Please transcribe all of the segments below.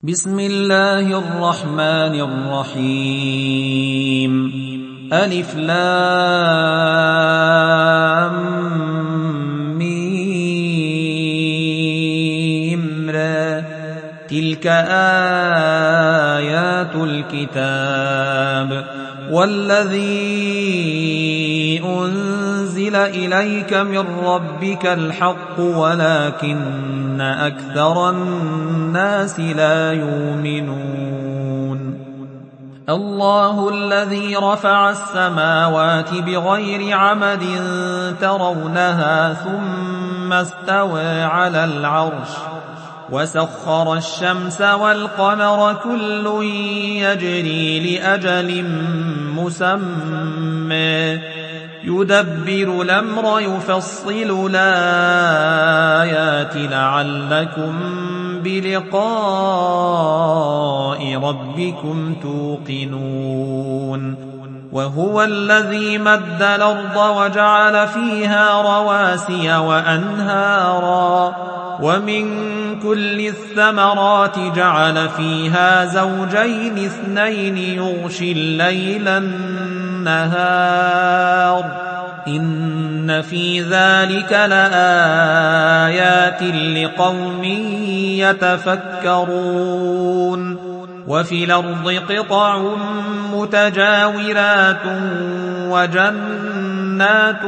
بسم الله الرحمن الرحيم ألف لام ميم را تلك آيات الكتاب والذي أنزل إليك من ربك الحق ولكن أكثر الناس لا يؤمنون الله الذي رفع السماوات بغير عمد ترونها ثم استوى على العرش وسخر الشمس والقمر كل يجري لأجل مسمى يدبر الأمر يفصل الآيات لعلكم بلقاء ربكم توقنون وهو الذي مد الأرض وجعل فيها رواسي وأنهارا ومن كل الثمرات جعل فيها زوجين اثنين يغشي الليل النهار إن في ذلك لآيات لقوم يتفكرون وفي الأرض قطع متجاورات وجنات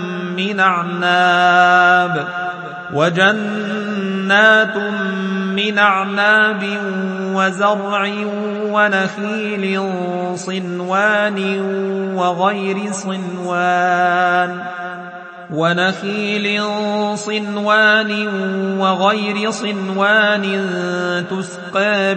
من أعناب وزرع ونخيل صنوان وغير صنوان تسقى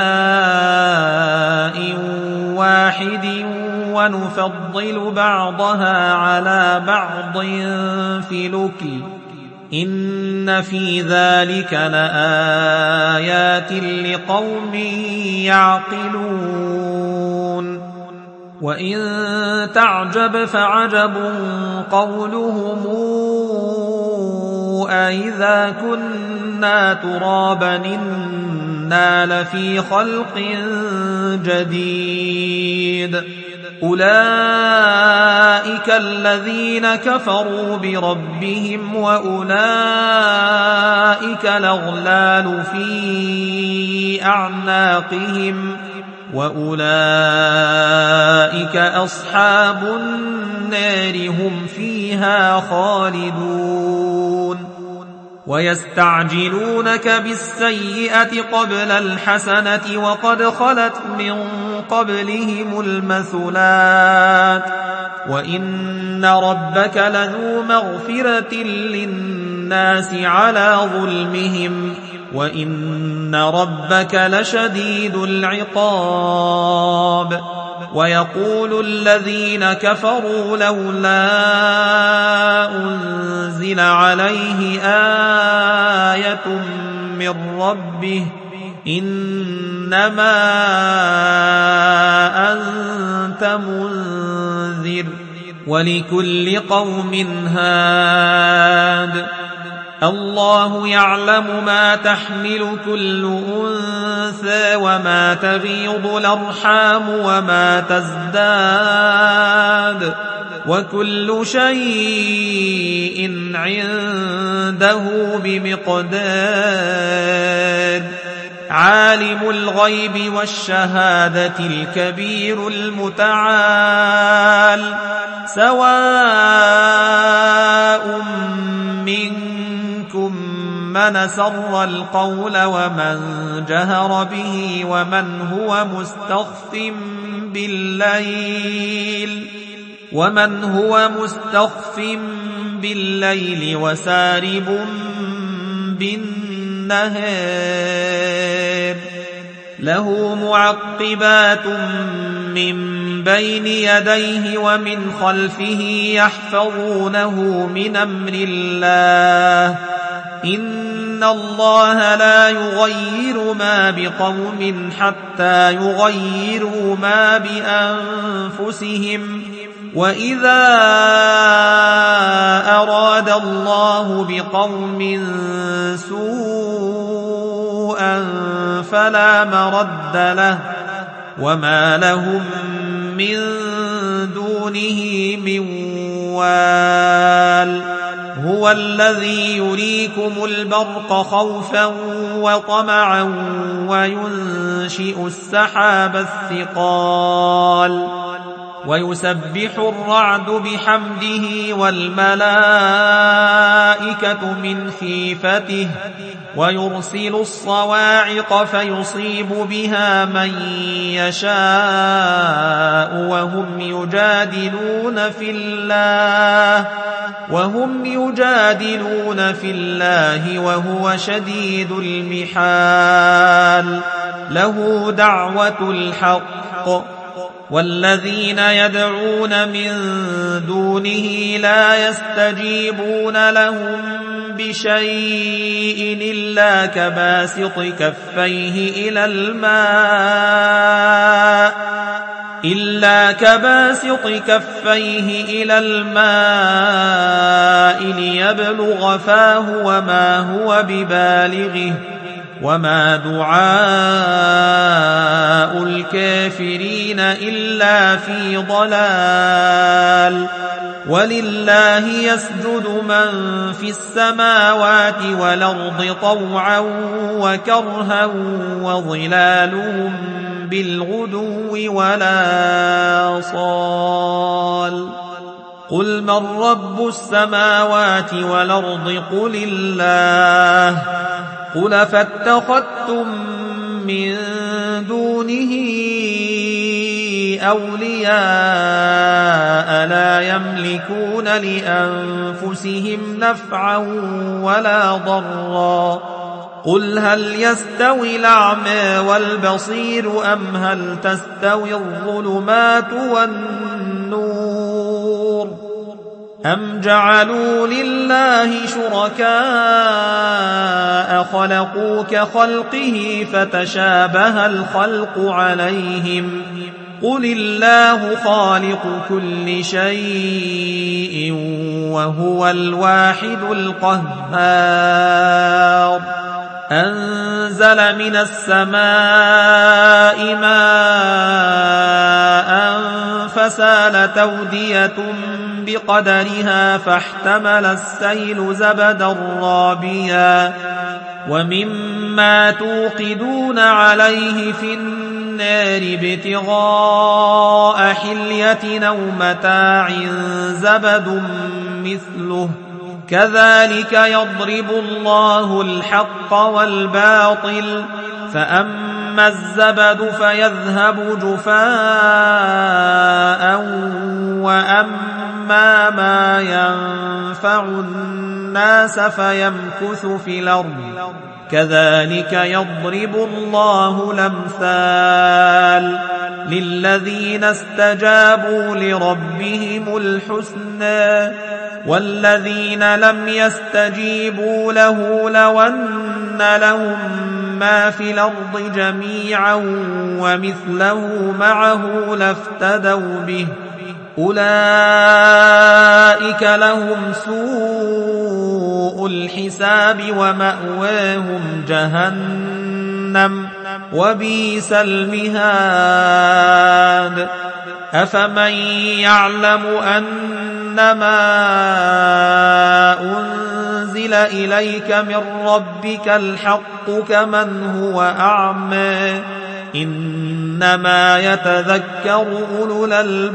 بماء واحد ونفضل بعضها على بعض في الأكل إن في ذلك لآيات لقوم يعقلون وإن تعجب فعجب قولهم أإذا كنا ترابا إنا لفي خلق جديد أولئك الذين كفروا بربهم وأولئك الأغلال في أعناقهم وأولئك أصحاب النار هم فيها خالدون ويستعجلونك بالسيئة قبل الحسنة وقد خلت من قبلهم المثلات وإن ربك لذو مغفرة للناس على ظلمهم وإن ربك لشديد العقاب ويقول الذين كفروا لولا أنزل عليه آية من ربه إنما أنت منذر ولكل قوم هاد الله يعلم ما تحمل كل أنثى وما تغيض الأرحام وما تزداد وكل شيء عنده بمقدار عالم الغيب والشهادة الكبير المتعال سواء منكم من سر القول ومن هو مستخف بالليل وسارب بالنهار له معقبات من بين يديه ومن خلفه يحفظونه من أمر الله إن الله لا يغير ما بقوم حتى يغيروا ما بأنفسهم وإذا أراد الله بقوم سوءا فلا مرد له وما لهم من دونه من وال هو الذي يريكم البرق خوفا وطمعا وينشئ السحاب الثقال ويسبح الرعد بحمده والملائكة من خيفته ويرسل الصواعق فيصيب بها من يشاء وهم يجادلون في الله وهو شديد المحال له دعوة الحق والذين يدعون من دونه لا يستجيبون لهم بشيء إلا كباسط كفيه إلى الماء ليبلغ فاه وما هو ببالغه وما دعاء الكافرين إلا في ضلال ولله يسجد من في السماوات والأرض طوعا وكرها وظلالهم بالغدو ولا صال قل من رب السماوات والأرض قل الله قل فاتخذتم من دونه أولياء لا يملكون لأنفسهم نفعا ولا ضرا قل هل يستوي الأعمى والبصير أم هل تستوي الظلمات والنور أم جعلوا لله شركاء خلقوا كخلقه فتشابه الخلق عليهم قل الله خالق كل شيء وهو الواحد القهار أنزل من السماء ماء فسالت أودية بقدرها فاحتمل السيل زبدا رابيا ومما توقدون عليه في النار ابتغاء حلية أو متاع زبد مثله كذلك يضرب الله الحق والباطل فأما الزبد فيذهب جفاء وأما ما ينفع الناس فيمكث في الأرض كذلك يضرب الله الأمثال للذين استجابوا لربهم الحسنى والذين لم يستجيبوا له لو أن لهم ما في الأرض جميعا ومثله معه لافتدوا به أولئك لهم سوء الحساب ومأواهم جهنم وبئس المهاد أفمن يعلم أنما أنزل إليك من ربك الحق كمن هو أعمى إنما يتذكر أولو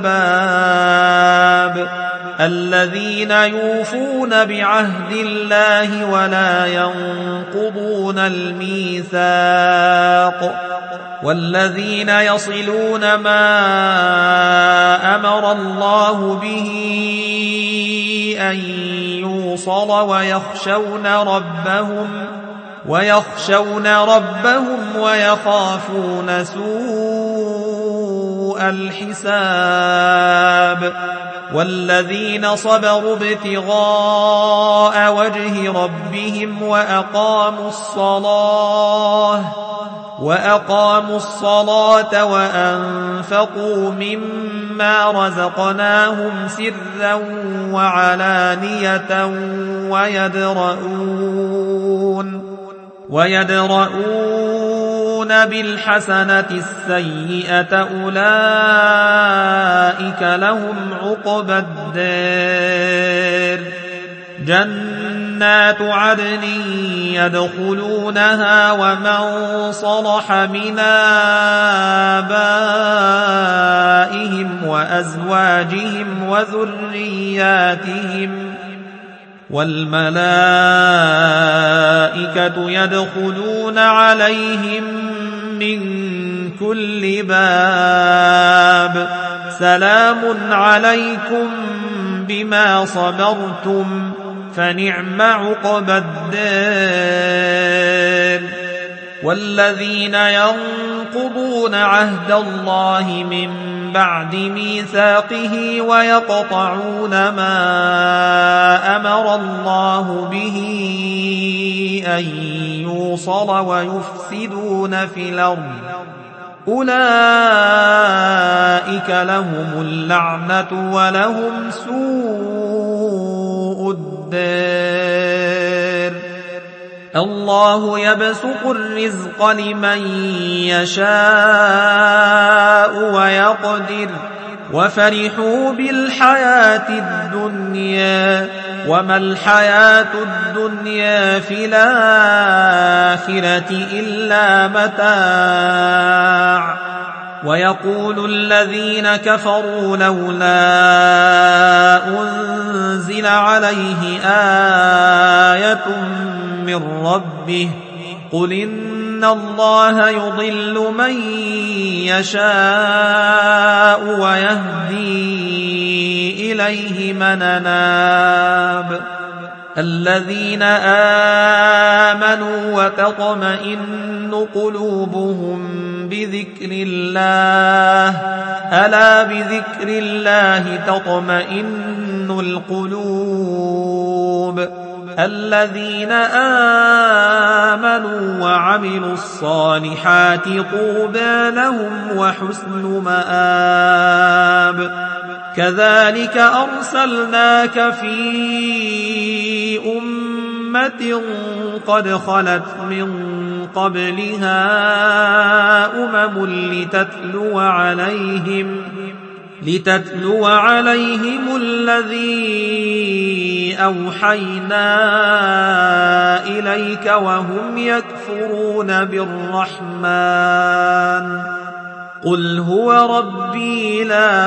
الألباب الذين يوفون بعهد الله ولا ينقضون الميثاق والذين يصلون ما أمر الله به أن يوصل ويخشون ربهم ويخافون سوء الحساب والذين صبروا ابتغاء وجه ربهم وأقاموا الصلاة وأنفقوا مما رزقناهم سرا وعلانية ويدرؤون ويدرؤون بالحسنة السيئة أولئك لهم عقبى الدار جنات عدن يدخلونها ومن صلح من آبائهم وأزواجهم وذرياتهم والملائكة يدخلون عليهم من كل باب سلام عليكم بما صبرتم فنعم عقبى الدار والذين ينقضون عهد الله من بعد ميثاقه ويقطعون ما أمر الله به أن يوصل ويفسدون في الأرض أولئك لهم اللعنة ولهم سوء الدار الله يبسط الرزق لمن يشاء ويقدر وفرحوا بالحياة الدنيا وما الحياة الدنيا في الآخرة إلا متاع ويقول الذين كفروا لولا أنزل عليه آية من ربه قل إن الله يضل من يشاء ويهدي إليه من أناب الذين آمنوا وتطمئن قلوبهم بذكر الله ألا بذكر الله تطمئن القلوب الذين آمنوا وعملوا الصالحات طوبى لهم وحسن مآب كذلك أرسلناك في أمة قد خلت من قبلها لتتلو عليهم الذي أوحينا إليك وهم يكفرون بالرحمن قل هو ربي لا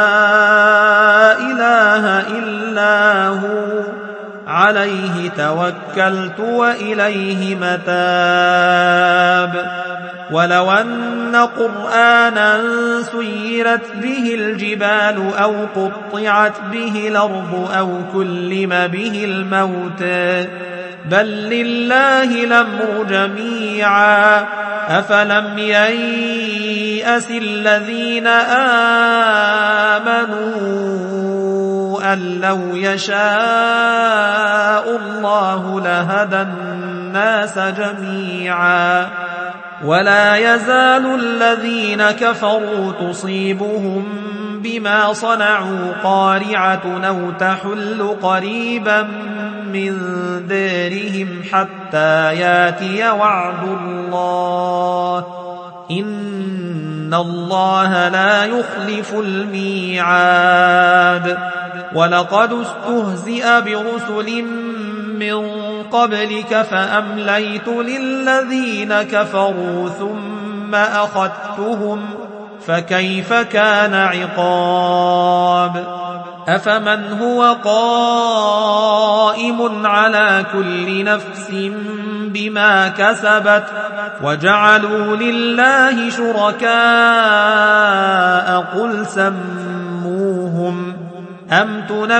إله إلا هو عليه توكلت وإليه متاب ولو أن قرآنا سيرت به الجبال أو قطعت به الأرض أو كلم به الموتى بل لله الأمر جميعا أفلم ييأس الذين آمنوا أن لو يشاء الله لهدى الناس جميعا ولا يزال الذين كفروا تصيبهم بما صنعوا قارعة أو تحل قريبا من دارهم حتى ياتي وعد الله إن الله لا يخلف الميعاد ولقد استهزئ برسل من قبلك فأمليت للذين كفروا ثم أخذتهم فكيف كان عقاب أفمن هو قائم على كل نفس بما كسبت وجعلوا لله شركاء قل سموهم أم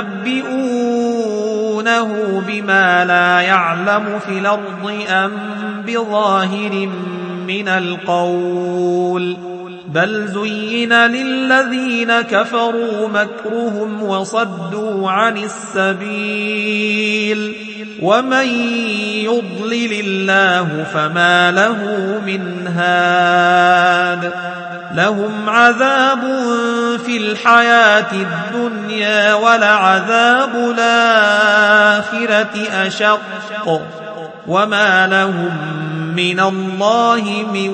تنبئونه بما لا يعلم في الأرض أم بظاهر من القول بل زين للذين كفروا مكرهم وصدوا عن السبيل ومن يضلل الله فما له من هاد لهم عذاب في الحياة الدنيا ولعذاب الآخرة أشق وما لهم من الله من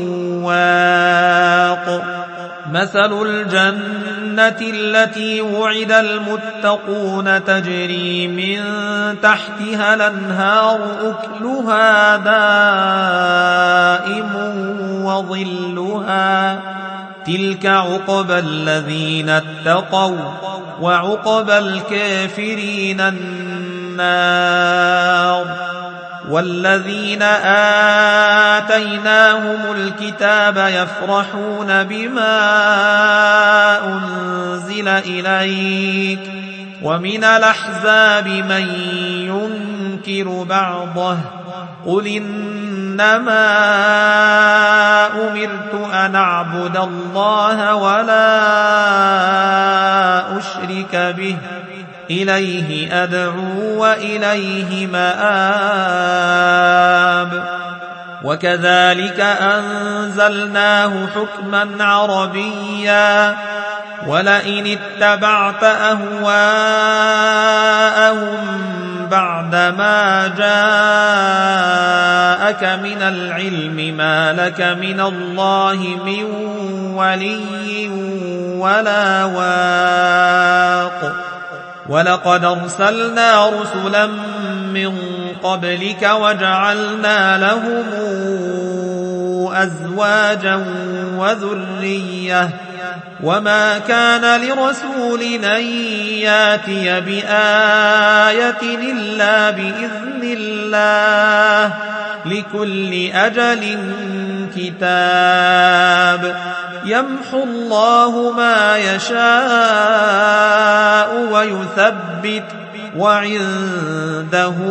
واق. مثل الجنة التي وعد المتقون تجري من تحتها الأنهار أكلها دائم وظلها تلك عقبى الذين اتقوا وعقبى الكافرين النار. والذين آتيناهم الكتاب يفرحون بما أنزل إليك ومن الأحزاب من ينكر بعضه قل إنما أمرت أن أعبد الله ولا أشرك به إليه أدعو وإليه مآب. وكذلك أنزلناه حكما عربيا ولئن اتبعت أهواءهم بعدما جاءك من العلم ما لك من الله من ولي ولا واق. ولقد أرسلنا رسلا من قبلك وجعلنا لهم أزواجا وذرية وما كان لرسول أن ياتي بآية إلا بإذن الله لكل أجل كتاب. يمحو الله ما يشاء ويثبت وعنده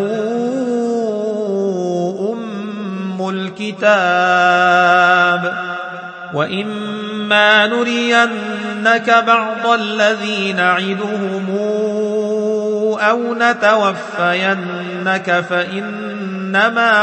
أم الكتاب. وإما نرينك بعض الذي نعدهم أو نتوفينك فإنما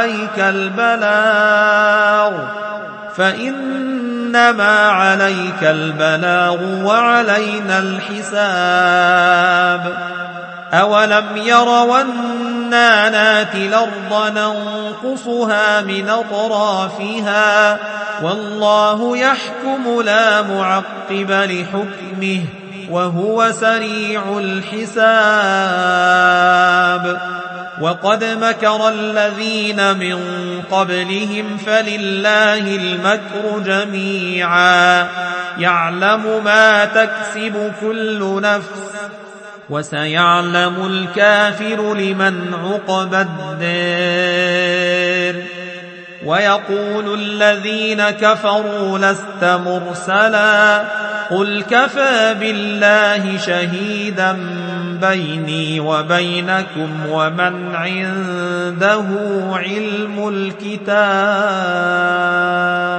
عليك البلاغ وعلينا الحساب. أولم يروا أنا ناتي الأرض ننقصها من أطرافها والله يحكم لا معقب لحكمه وهو سريع الحساب. وقد مكر الذين من قبلهم فلله المكر جميعا يعلم ما تكسب كل نفس وسيعلم الكافر لمن عقبى الدار. ويقول الذين كفروا لست مرسلا قل كفى بالله شهيدا بيني وبينكم ومن عنده علم الكتاب.